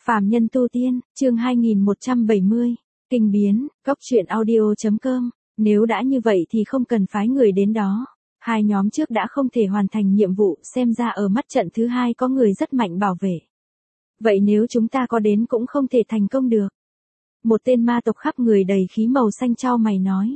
Phàm nhân tu tiên, chương 2170, kinh biến, góc truyện audio.com, nếu đã như vậy thì không cần phái người đến đó. Hai nhóm trước đã không thể hoàn thành nhiệm vụ, xem ra ở mắt trận thứ hai có người rất mạnh bảo vệ. Vậy nếu chúng ta có đến cũng không thể thành công được. Một tên ma tộc khắp người đầy khí màu xanh chau mày nói.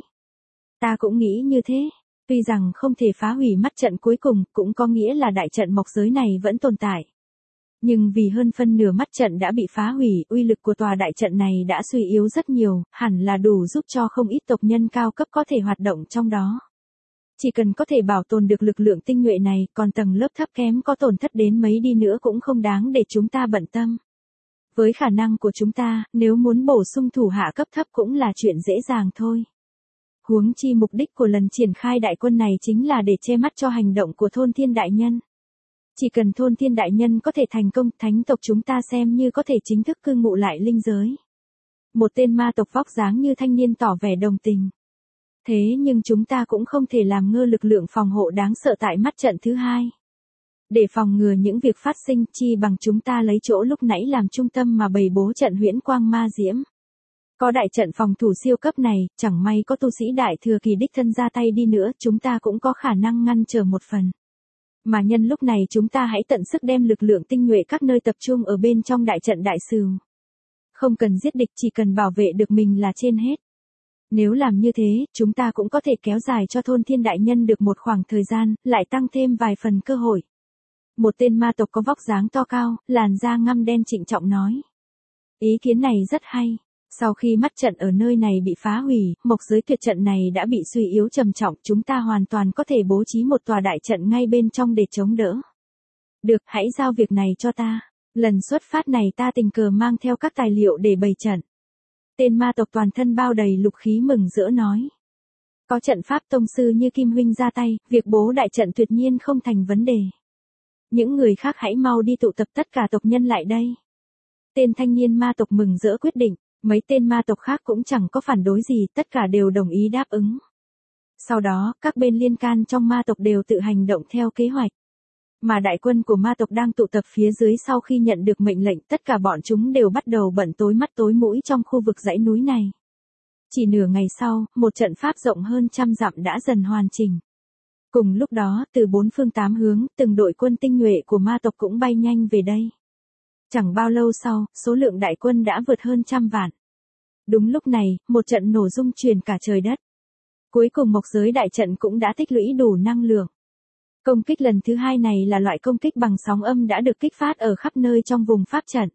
Ta cũng nghĩ như thế, tuy rằng không thể phá hủy mắt trận cuối cùng, cũng có nghĩa là đại trận mộc giới này vẫn tồn tại. Nhưng vì hơn phân nửa mắt trận đã bị phá hủy, uy lực của tòa đại trận này đã suy yếu rất nhiều, hẳn là đủ giúp cho không ít tộc nhân cao cấp có thể hoạt động trong đó. Chỉ cần có thể bảo tồn được lực lượng tinh nhuệ này, còn tầng lớp thấp kém có tổn thất đến mấy đi nữa cũng không đáng để chúng ta bận tâm. Với khả năng của chúng ta, nếu muốn bổ sung thủ hạ cấp thấp cũng là chuyện dễ dàng thôi. Huống chi mục đích của lần triển khai đại quân này chính là để che mắt cho hành động của thôn thiên đại nhân. Chỉ cần thôn thiên đại nhân có thể thành công, thánh tộc chúng ta xem như có thể chính thức cư ngụ lại linh giới. Một tên ma tộc vóc dáng như thanh niên tỏ vẻ đồng tình. Thế nhưng chúng ta cũng không thể làm ngơ lực lượng phòng hộ đáng sợ tại mắt trận thứ hai. Để phòng ngừa những việc phát sinh, chi bằng chúng ta lấy chỗ lúc nãy làm trung tâm mà bày bố trận huyễn quang ma diễm. Có đại trận phòng thủ siêu cấp này, chẳng may có tu sĩ đại thừa kỳ đích thân ra tay đi nữa, chúng ta cũng có khả năng ngăn trở một phần. Mà nhân lúc này chúng ta hãy tận sức đem lực lượng tinh nhuệ các nơi tập trung ở bên trong đại trận đại sửu. Không cần giết địch, chỉ cần bảo vệ được mình là trên hết. Nếu làm như thế, chúng ta cũng có thể kéo dài cho thôn thiên đại nhân được một khoảng thời gian, lại tăng thêm vài phần cơ hội. Một tên ma tộc có vóc dáng to cao, làn da ngăm đen trịnh trọng nói. Ý kiến này rất hay. Sau khi mắt trận ở nơi này bị phá hủy, mộc giới tuyệt trận này đã bị suy yếu trầm trọng, chúng ta hoàn toàn có thể bố trí một tòa đại trận ngay bên trong để chống đỡ. Được, hãy giao việc này cho ta. Lần xuất phát này ta tình cờ mang theo các tài liệu để bày trận. Tên ma tộc toàn thân bao đầy lục khí mừng rỡ nói. Có trận pháp tông sư như Kim Huynh ra tay, việc bố đại trận tuyệt nhiên không thành vấn đề. Những người khác hãy mau đi tụ tập tất cả tộc nhân lại đây. Tên thanh niên ma tộc mừng rỡ quyết định. Mấy tên ma tộc khác cũng chẳng có phản đối gì, tất cả đều đồng ý đáp ứng. Sau đó, các bên liên can trong ma tộc đều tự hành động theo kế hoạch. Mà đại quân của ma tộc đang tụ tập phía dưới sau khi nhận được mệnh lệnh, tất cả bọn chúng đều bắt đầu bận tối mắt tối mũi trong khu vực dãy núi này. Chỉ nửa ngày sau, một trận pháp rộng hơn 100 dặm đã dần hoàn chỉnh. Cùng lúc đó, từ bốn phương tám hướng, từng đội quân tinh nhuệ của ma tộc cũng bay nhanh về đây. Chẳng bao lâu sau, số lượng đại quân đã vượt hơn 100 vạn. Đúng lúc này, một trận nổ rung truyền cả trời đất. Cuối cùng mộc giới đại trận cũng đã tích lũy đủ năng lượng. Công kích lần thứ hai này là loại công kích bằng sóng âm đã được kích phát ở khắp nơi trong vùng pháp trận.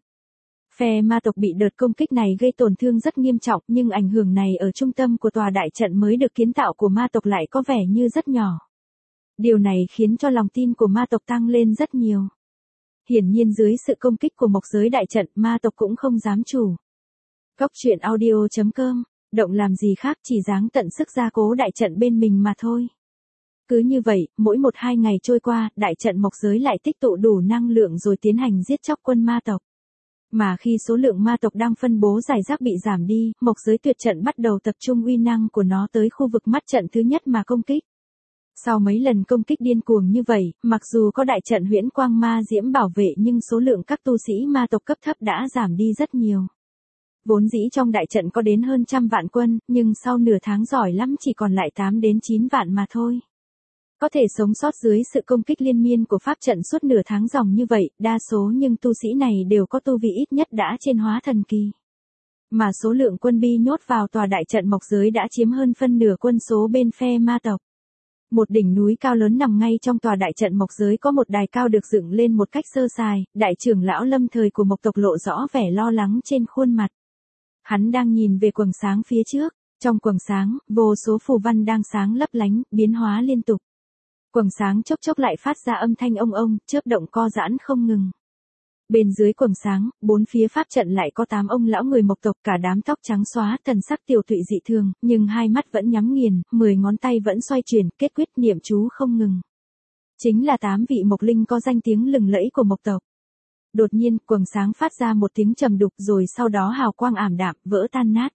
Phe ma tộc bị đợt công kích này gây tổn thương rất nghiêm trọng, nhưng ảnh hưởng này ở trung tâm của tòa đại trận mới được kiến tạo của ma tộc lại có vẻ như rất nhỏ. Điều này khiến cho lòng tin của ma tộc tăng lên rất nhiều. Hiển nhiên dưới sự công kích của mộc giới đại trận, ma tộc cũng không dám chủ. Góc truyện audio.com, động làm gì khác chỉ dáng tận sức gia cố đại trận bên mình mà thôi. Cứ như vậy, mỗi 1-2 ngày trôi qua, đại trận mộc giới lại tích tụ đủ năng lượng rồi tiến hành giết chóc quân ma tộc. Mà khi số lượng ma tộc đang phân bố rải rác bị giảm đi, mộc giới tuyệt trận bắt đầu tập trung uy năng của nó tới khu vực mắt trận thứ nhất mà công kích. Sau mấy lần công kích điên cuồng như vậy, mặc dù có đại trận huyễn quang ma diễm bảo vệ nhưng số lượng các tu sĩ ma tộc cấp thấp đã giảm đi rất nhiều. Vốn dĩ trong đại trận có đến hơn 100 vạn quân, nhưng sau nửa tháng giỏi lắm chỉ còn lại 8 đến 9 vạn mà thôi. Có thể sống sót dưới sự công kích liên miên của pháp trận suốt nửa tháng dòng như vậy, đa số nhưng tu sĩ này đều có tu vi ít nhất đã trên hóa thần kỳ. Mà số lượng quân bi nhốt vào tòa đại trận mộc giới đã chiếm hơn phân nửa quân số bên phe ma tộc. Một đỉnh núi cao lớn nằm ngay trong tòa đại trận mộc giới có một đài cao được dựng lên một cách sơ sài, đại trưởng lão lâm thời của mộc tộc lộ rõ vẻ lo lắng trên khuôn mặt. Hắn đang nhìn về quầng sáng phía trước, trong quầng sáng, vô số phù văn đang sáng lấp lánh, biến hóa liên tục. Quầng sáng chốc chốc lại phát ra âm thanh ông ông, chớp động co giãn không ngừng. Bên dưới quầng sáng, bốn phía pháp trận lại có 8 ông lão người mộc tộc, cả đám tóc trắng xóa, thần sắc tiều tụy dị thường, nhưng hai mắt vẫn nhắm nghiền, 10 ngón tay vẫn xoay chuyển, kết quyết niệm chú không ngừng. Chính là 8 vị mộc linh có danh tiếng lừng lẫy của mộc tộc. Đột nhiên, quầng sáng phát ra một tiếng trầm đục rồi sau đó hào quang ảm đạm, vỡ tan nát.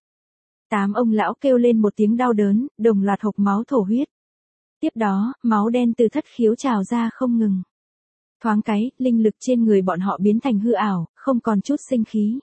8 ông lão kêu lên một tiếng đau đớn, đồng loạt hộc máu thổ huyết. Tiếp đó, máu đen từ thất khiếu trào ra không ngừng. Thoáng cái, linh lực trên người bọn họ biến thành hư ảo, không còn chút sinh khí.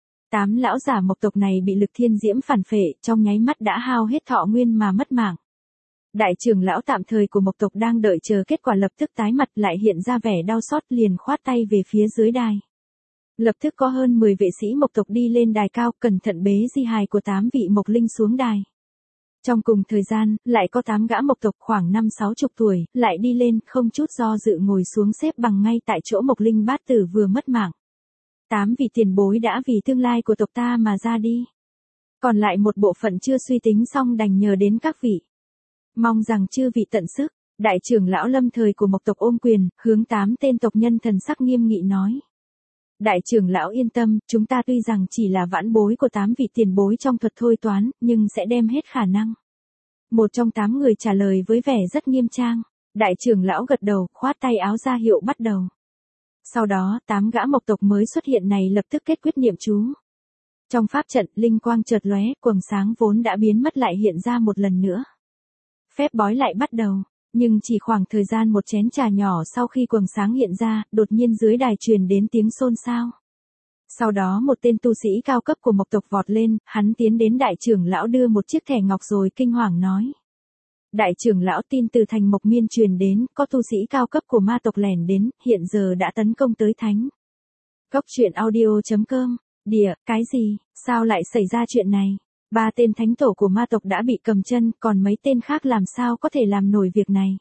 8 lão giả Mộc tộc này bị lực thiên diễm phản phệ, trong nháy mắt đã hao hết thọ nguyên mà mất mạng. Đại trưởng lão tạm thời của Mộc tộc đang đợi chờ kết quả lập tức tái mặt lại hiện ra vẻ đau xót liền khoát tay về phía dưới đài. Lập tức có hơn 10 vệ sĩ Mộc tộc đi lên đài cao cẩn thận bế di hài của 8 vị Mộc linh xuống đài. Trong cùng thời gian, lại có 8 gã Mộc tộc khoảng 5-60 tuổi, lại đi lên không chút do dự ngồi xuống xếp bằng ngay tại chỗ Mộc linh bát tử vừa mất mạng. 8 vị tiền bối đã vì tương lai của tộc ta mà ra đi. Còn lại một bộ phận chưa suy tính xong đành nhờ đến các vị. Mong rằng chư vị tận sức, đại trưởng lão lâm thời của Mộc tộc ôm quyền, hướng 8 tên tộc nhân thần sắc nghiêm nghị nói. Đại trưởng lão yên tâm, chúng ta tuy rằng chỉ là vãn bối của 8 vị tiền bối trong thuật thôi toán, nhưng sẽ đem hết khả năng. Một trong 8 người trả lời với vẻ rất nghiêm trang. Đại trưởng lão gật đầu, khoát tay áo ra hiệu bắt đầu. Sau đó, 8 gã Mộc tộc mới xuất hiện này lập tức kết quyết niệm chú. Trong pháp trận, linh quang chợt lóe, quầng sáng vốn đã biến mất lại hiện ra một lần nữa. Phép bói lại bắt đầu, nhưng chỉ khoảng thời gian một chén trà nhỏ sau khi quầng sáng hiện ra, đột nhiên dưới đài truyền đến tiếng xôn xao. Sau đó một tên tu sĩ cao cấp của Mộc tộc vọt lên, hắn tiến đến đại trưởng lão đưa một chiếc thẻ ngọc rồi kinh hoàng nói. Đại trưởng lão tin từ thành Mộc Miên truyền đến, có tu sĩ cao cấp của ma tộc lẻn đến, hiện giờ đã tấn công tới thánh. Cốc truyện audio.com, địa, cái gì, sao lại xảy ra chuyện này? 3 tên thánh tổ của ma tộc đã bị cầm chân, còn mấy tên khác làm sao có thể làm nổi việc này?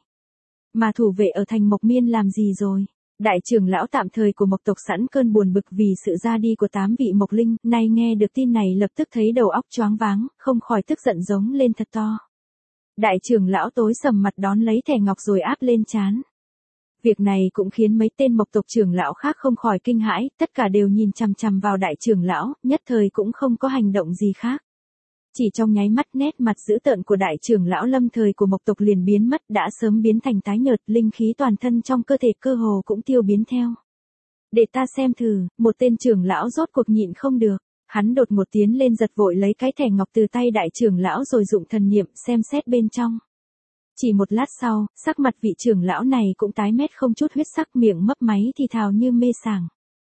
Mà thủ vệ ở thành Mộc Miên làm gì rồi? Đại trưởng lão tạm thời của Mộc tộc sẵn cơn buồn bực vì sự ra đi của 8 vị Mộc linh, nay nghe được tin này lập tức thấy đầu óc choáng váng, không khỏi tức giận giống lên thật to. Đại trưởng lão tối sầm mặt đón lấy thẻ ngọc rồi áp lên trán. Việc này cũng khiến mấy tên Mộc tộc trưởng lão khác không khỏi kinh hãi, tất cả đều nhìn chằm chằm vào đại trưởng lão, nhất thời cũng không có hành động gì khác. Chỉ trong nháy mắt nét mặt dữ tợn của đại trưởng lão lâm thời của Mộc tộc liền biến mất đã sớm biến thành tái nhợt, linh khí toàn thân trong cơ thể cơ hồ cũng tiêu biến theo. Để ta xem thử, một tên trưởng lão rốt cuộc nhịn không được, hắn đột ngột tiến lên giật vội lấy cái thẻ ngọc từ tay đại trưởng lão rồi dụng thần niệm xem xét bên trong. Chỉ một lát sau, sắc mặt vị trưởng lão này cũng tái mét không chút huyết sắc miệng mấp máy thì thào như mê sảng.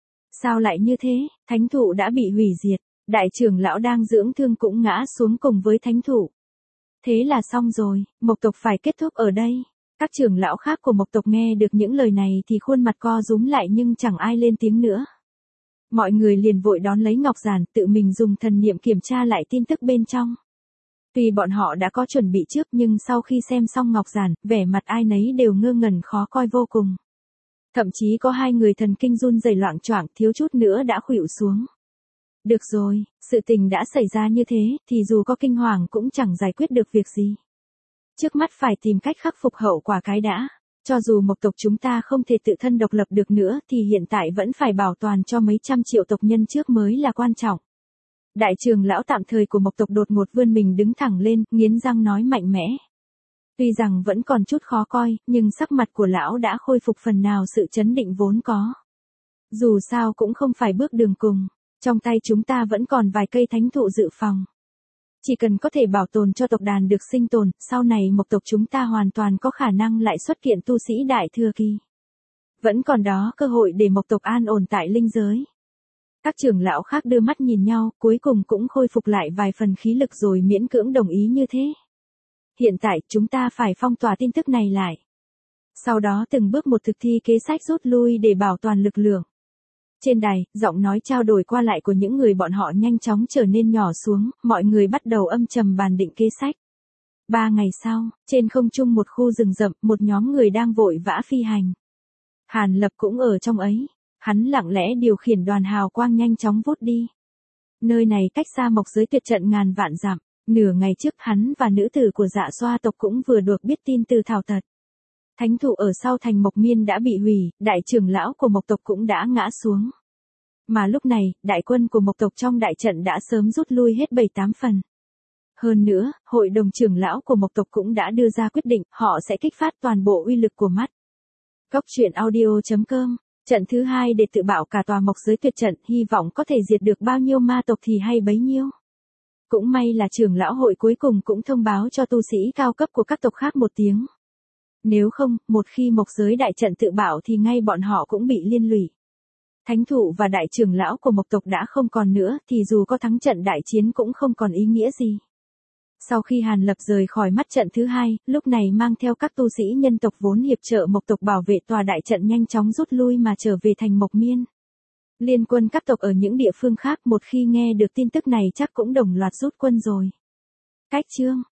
Sao lại như thế, thánh thụ đã bị hủy diệt. Đại trưởng lão đang dưỡng thương cũng ngã xuống cùng với thánh thủ. Thế là xong rồi, Mộc tộc phải kết thúc ở đây. Các trưởng lão khác của Mộc tộc nghe được những lời này thì khuôn mặt co rúm lại nhưng chẳng ai lên tiếng nữa. Mọi người liền vội đón lấy ngọc giản tự mình dùng thần niệm kiểm tra lại tin tức bên trong. Tuy bọn họ đã có chuẩn bị trước nhưng sau khi xem xong ngọc giản, vẻ mặt ai nấy đều ngơ ngẩn khó coi vô cùng. Thậm chí có 2 người thần kinh run rẩy loạng choạng thiếu chút nữa đã khuỵu xuống. Được rồi, sự tình đã xảy ra như thế, thì dù có kinh hoàng cũng chẳng giải quyết được việc gì. Trước mắt phải tìm cách khắc phục hậu quả cái đã. Cho dù Mộc tộc chúng ta không thể tự thân độc lập được nữa thì hiện tại vẫn phải bảo toàn cho mấy trăm triệu tộc nhân trước mới là quan trọng. Đại trưởng lão tạm thời của Mộc tộc đột ngột vươn mình đứng thẳng lên, nghiến răng nói mạnh mẽ. Tuy rằng vẫn còn chút khó coi, nhưng sắc mặt của lão đã khôi phục phần nào sự chấn định vốn có. Dù sao cũng không phải bước đường cùng. Trong tay chúng ta vẫn còn vài cây thánh thụ dự phòng. Chỉ cần có thể bảo tồn cho tộc đàn được sinh tồn, sau này Mộc tộc chúng ta hoàn toàn có khả năng lại xuất hiện tu sĩ đại thừa kỳ. Vẫn còn đó cơ hội để Mộc tộc an ổn tại linh giới. Các trưởng lão khác đưa mắt nhìn nhau, cuối cùng cũng khôi phục lại vài phần khí lực rồi miễn cưỡng đồng ý như thế. Hiện tại chúng ta phải phong tỏa tin tức này lại. Sau đó từng bước một thực thi kế sách rút lui để bảo toàn lực lượng. Trên đài, giọng nói trao đổi qua lại của những người bọn họ nhanh chóng trở nên nhỏ xuống, mọi người bắt đầu âm trầm bàn định kế sách. 3 ngày sau, trên không trung một khu rừng rậm, một nhóm người đang vội vã phi hành. Hàn Lập cũng ở trong ấy, hắn lặng lẽ điều khiển đoàn hào quang nhanh chóng vút đi. Nơi này cách xa Mộc giới tuyệt trận ngàn vạn dặm, nửa ngày trước hắn và nữ tử của Dạ Xoa tộc cũng vừa được biết tin từ Thảo Tật. Thánh thụ ở sau thành Mộc Miên đã bị hủy, đại trưởng lão của Mộc tộc cũng đã ngã xuống. Mà lúc này, đại quân của Mộc tộc trong đại trận đã sớm rút lui hết 7-8 phần. Hơn nữa, hội đồng trưởng lão của Mộc tộc cũng đã đưa ra quyết định, họ sẽ kích phát toàn bộ uy lực của mắt. Cốc truyện audio.com, trận thứ 2 để tự bảo cả tòa Mộc giới tuyệt trận, hy vọng có thể diệt được bao nhiêu ma tộc thì hay bấy nhiêu. Cũng may là trưởng lão hội cuối cùng cũng thông báo cho tu sĩ cao cấp của các tộc khác một tiếng. Nếu không, một khi mộc giới đại trận tự bảo thì ngay bọn họ cũng bị liên lụy. Thánh thụ và đại trưởng lão của mộc tộc đã không còn nữa thì dù có thắng trận đại chiến cũng không còn ý nghĩa gì. Sau khi Hàn Lập rời khỏi mắt trận thứ hai, lúc này mang theo các tu sĩ nhân tộc vốn hiệp trợ mộc tộc bảo vệ tòa đại trận nhanh chóng rút lui mà trở về thành Mộc Miên. Liên quân các tộc ở những địa phương khác một khi nghe được tin tức này chắc cũng đồng loạt rút quân rồi. Cách chương